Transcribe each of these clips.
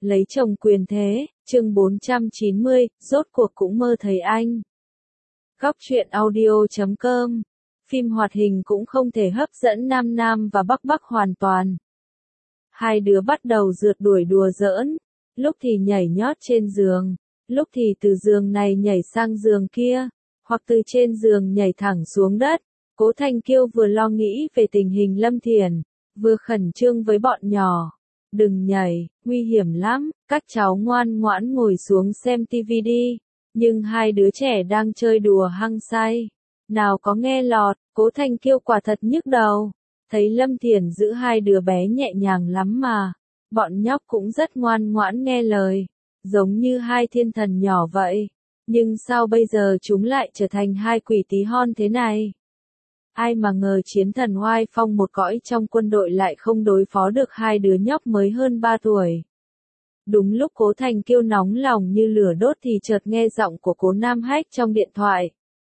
Lấy chồng quyền thế, chương 490, rốt cuộc cũng mơ thấy anh. Góc truyện audio.com. Phim hoạt hình cũng không thể hấp dẫn Nam Nam và Bắc Bắc hoàn toàn. Hai đứa bắt đầu rượt đuổi đùa giỡn, lúc thì nhảy nhót trên giường, lúc thì từ giường này nhảy sang giường kia, hoặc từ trên giường nhảy thẳng xuống đất. Cố Thanh Kiêu vừa lo nghĩ về tình hình Lâm Thiển, vừa khẩn trương với bọn nhỏ. Đừng nhảy, nguy hiểm lắm, các cháu ngoan ngoãn ngồi xuống xem tivi đi. Nhưng hai đứa trẻ đang chơi đùa hăng say. Nào có nghe lọt, Cố Thanh Kiêu quả thật nhức đầu. Thấy Lâm Thiển giữ hai đứa bé nhẹ nhàng lắm mà. Bọn nhóc cũng rất ngoan ngoãn nghe lời. Giống như hai thiên thần nhỏ vậy. Nhưng sao bây giờ chúng lại trở thành hai quỷ tí hon thế này? Ai mà ngờ chiến thần oai phong một cõi trong quân đội lại không đối phó được hai đứa nhóc mới hơn 3 tuổi. Đúng lúc Cố Thanh Kiêu nóng lòng như lửa đốt thì chợt nghe giọng của Cố Nam Hách trong điện thoại.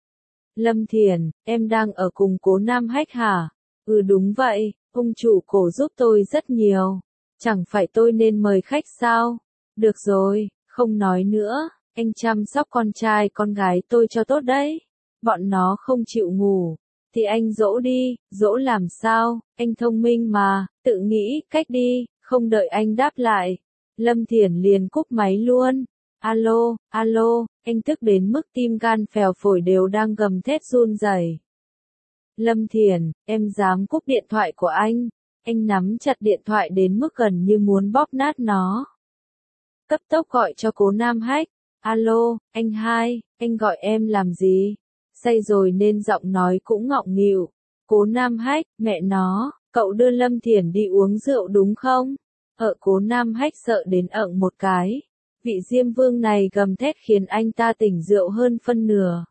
Lâm Thiển, em đang ở cùng Cố Nam Hách hả? Ừ đúng vậy, ông chủ Cổ giúp tôi rất nhiều. Chẳng phải tôi nên mời khách sao? Được rồi, không nói nữa, anh chăm sóc con trai con gái tôi cho tốt đấy. Bọn nó không chịu ngủ. Thì anh dỗ đi, dỗ làm sao, anh thông minh mà, tự nghĩ cách đi, không đợi anh đáp lại. Lâm Thiển liền cúp máy luôn. Alo, alo, anh tức đến mức tim gan phèo phổi đều đang gầm thét run rẩy. Lâm Thiển, em dám cúp điện thoại của anh nắm chặt điện thoại đến mức gần như muốn bóp nát nó. Cấp tốc gọi cho Cố Nam Hách. Alo, anh hai, anh gọi em làm gì? Say rồi nên giọng nói cũng ngọng nghịu. Cố Nam Hách, mẹ nó, cậu đưa Lâm Thiển đi uống rượu đúng không? Cố Nam Hách sợ đến ợng một cái. Vị Diêm Vương này gầm thét khiến anh ta tỉnh rượu hơn phân nửa.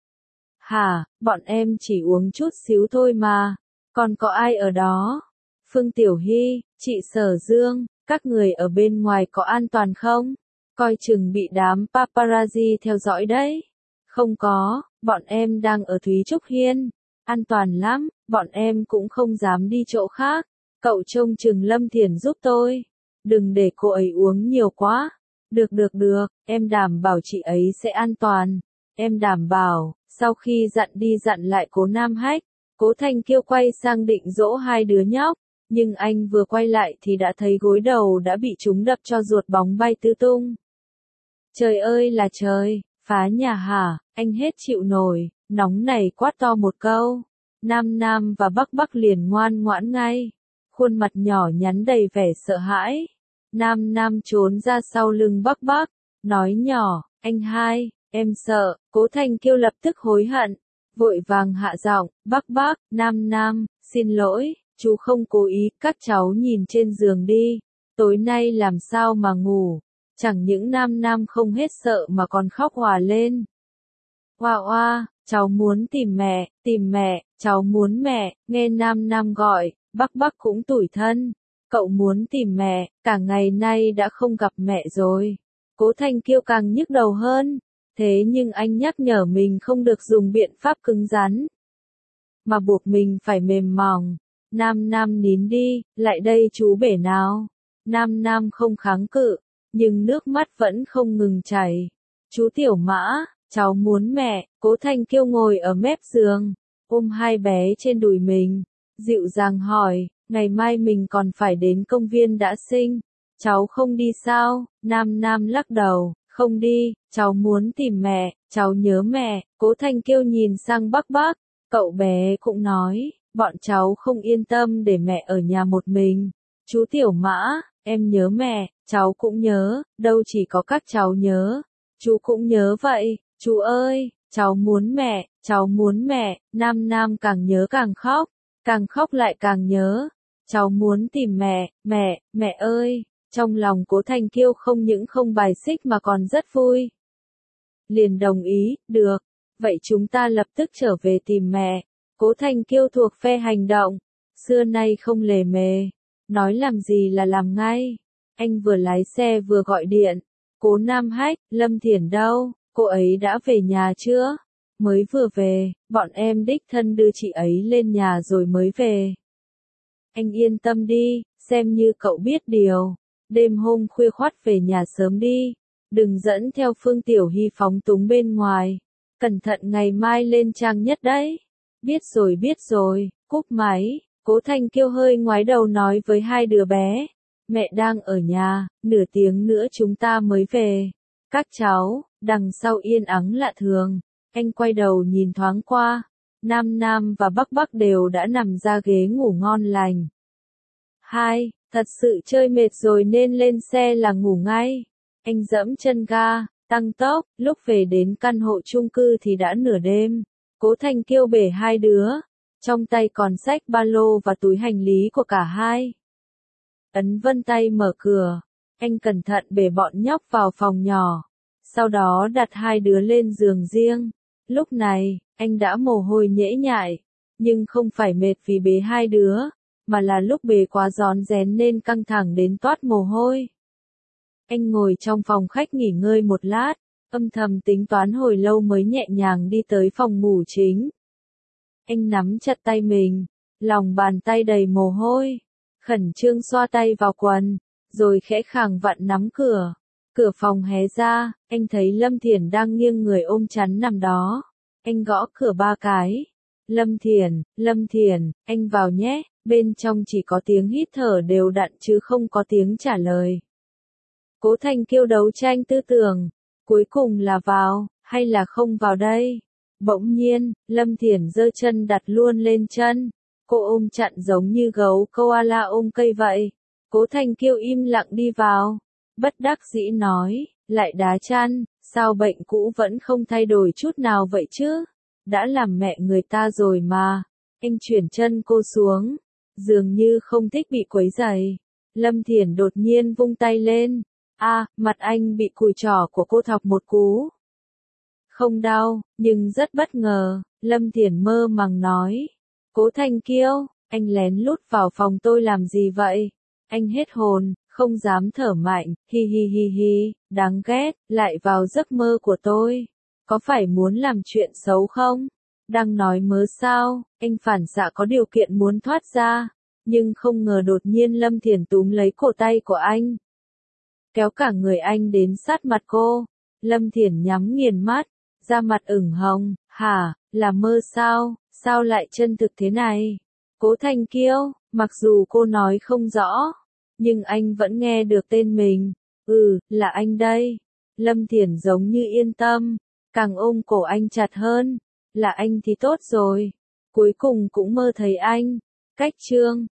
Hả, bọn em chỉ uống chút xíu thôi mà. Còn có ai ở đó? Phương Tiểu Hy, chị Sở Dương, các người ở bên ngoài có an toàn không? Coi chừng bị đám paparazzi theo dõi đấy. Không có, bọn em đang ở Thúy Trúc Hiên. An toàn lắm, bọn em cũng không dám đi chỗ khác. Cậu trông chừng Lâm Thiển giúp tôi. Đừng để cô ấy uống nhiều quá. Được, em đảm bảo chị ấy sẽ an toàn. Em đảm bảo. Sau khi dặn đi dặn lại Cố Nam Hách, Cố Thanh Kiêu quay sang định dỗ hai đứa nhóc. Nhưng anh vừa quay lại thì đã thấy gối đầu đã bị chúng đập cho ruột bóng bay tứ tung. Trời ơi là trời! Phá nhà hả, anh hết chịu nổi, nóng này quát to một câu. Nam Nam và Bắc Bắc liền ngoan ngoãn ngay. Khuôn mặt nhỏ nhắn đầy vẻ sợ hãi. Nam Nam trốn ra sau lưng Bắc Bắc, nói nhỏ, anh hai, em sợ. Cố Thanh Kiêu lập tức hối hận. Vội vàng hạ giọng, Bắc Bắc, Nam Nam, xin lỗi, chú không cố ý, các cháu nhìn trên giường đi. Tối nay làm sao mà ngủ. Chẳng những Nam Nam không hết sợ mà còn khóc òa lên. Oa oa, cháu muốn tìm mẹ, cháu muốn mẹ, nghe Nam Nam gọi, Bắc Bắc cũng tủi thân. Cậu muốn tìm mẹ, cả ngày nay đã không gặp mẹ rồi. Cố Thanh Kiêu càng nhức đầu hơn. Thế nhưng anh nhắc nhở mình không được dùng biện pháp cứng rắn, mà buộc mình phải mềm mỏng. Nam Nam nín đi, lại đây chú bể nào. Nam Nam không kháng cự. Nhưng nước mắt vẫn không ngừng chảy. Chú Tiểu Mã, cháu muốn mẹ. Cố Thanh Kiêu ngồi ở mép giường, ôm hai bé trên đùi mình, dịu dàng hỏi, ngày mai mình còn phải đến công viên đã sinh. Cháu không đi sao? Nam Nam lắc đầu, không đi, cháu muốn tìm mẹ, cháu nhớ mẹ. Cố Thanh Kiêu nhìn sang Bắc Bắc, cậu bé cũng nói, bọn cháu không yên tâm để mẹ ở nhà một mình. Chú Tiểu Mã, em nhớ mẹ, cháu cũng nhớ, đâu chỉ có các cháu nhớ, chú cũng nhớ vậy, chú ơi, cháu muốn mẹ, Nam Nam càng nhớ càng khóc lại càng nhớ, cháu muốn tìm mẹ, mẹ ơi, trong lòng Cố Thanh Kiêu không những không bài xích mà còn rất vui. Liền đồng ý, được, vậy chúng ta lập tức trở về tìm mẹ. Cố Thanh Kiêu thuộc phe hành động, xưa nay không lề mề. Nói làm gì là làm ngay. Anh vừa lái xe vừa gọi điện. Cố Nam Hách, Lâm Thiển đâu? Cô ấy đã về nhà chưa? Mới vừa về, bọn em đích thân đưa chị ấy lên nhà rồi mới về. Anh yên tâm đi, xem như cậu biết điều. đêm hôm khuya khoắt về nhà sớm đi, đừng dẫn theo Phương Tiểu Hy phóng túng bên ngoài, cẩn thận ngày mai lên trang nhất đấy. Biết rồi, cúp máy, Cố Thanh Kiêu hơi ngoái đầu nói với hai đứa bé, mẹ đang ở nhà, nửa tiếng nữa chúng ta mới về. Các cháu, đằng sau yên ắng lạ thường, anh quay đầu nhìn thoáng qua, Nam Nam và Bắc Bắc đều đã nằm ra ghế ngủ ngon lành. Hai, thật sự chơi mệt rồi nên lên xe là ngủ ngay. Anh dẫm chân ga, tăng tốc, lúc về đến căn hộ chung cư thì đã nửa đêm. Cố Thanh Kiêu bể hai đứa, trong tay còn xách ba lô và túi hành lý của cả hai. Ấn Vân tay mở cửa, anh cẩn thận bể bọn nhóc vào phòng nhỏ, sau đó đặt hai đứa lên giường riêng. Lúc này, anh đã mồ hôi nhễ nhại, nhưng không phải mệt vì bế hai đứa, mà là lúc bế quá rón rén nên căng thẳng đến toát mồ hôi. Anh ngồi trong phòng khách nghỉ ngơi một lát, âm thầm tính toán hồi lâu mới nhẹ nhàng đi tới phòng ngủ chính. Anh nắm chặt tay mình, lòng bàn tay đầy mồ hôi, khẩn trương xoa tay vào quần, rồi khẽ khàng vặn nắm cửa. Cửa phòng hé ra, anh thấy Lâm Thiển đang nghiêng người ôm chắn nằm đó. Anh gõ cửa 3 cái. Lâm Thiển, anh vào nhé. Bên trong chỉ có tiếng hít thở đều đặn chứ không có tiếng trả lời. Cố Thanh Kiêu đấu tranh tư tưởng, cuối cùng là vào, hay là không vào đây? Bỗng nhiên, Lâm Thiển giơ chân đặt luôn lên chân. Cô ôm chặn giống như gấu koala ôm cây vậy. Cố Thanh Kiêu im lặng đi vào. Bất đắc dĩ nói, lại đá chăn, sao bệnh cũ vẫn không thay đổi chút nào vậy chứ? Đã làm mẹ người ta rồi mà. Anh chuyển chân cô xuống, dường như không thích bị quấy rầy. Lâm Thiển đột nhiên vung tay lên. Mặt anh bị cùi trỏ của cô thọc một cú. Không đau, nhưng rất bất ngờ, Lâm Thiển mơ màng nói. Cố Thanh Kiêu, anh lén lút vào phòng tôi làm gì vậy? Anh hết hồn, không dám thở mạnh, hi, đáng ghét, lại vào giấc mơ của tôi. Có phải muốn làm chuyện xấu không? Đang nói mớ sao, anh phản xạ có điều kiện muốn thoát ra, nhưng không ngờ đột nhiên Lâm Thiển túm lấy cổ tay của anh. Kéo cả người anh đến sát mặt cô, Lâm Thiển nhắm nghiền mắt, da mặt ửng hồng, là mơ sao, sao lại chân thực thế này? Cố Thanh Kiêu, mặc dù cô nói không rõ, nhưng anh vẫn nghe được tên mình. Là anh đây. Lâm Thiển giống như yên tâm, càng ôm cổ anh chặt hơn. Là anh thì tốt rồi. Cuối cùng cũng mơ thấy anh. Cách chương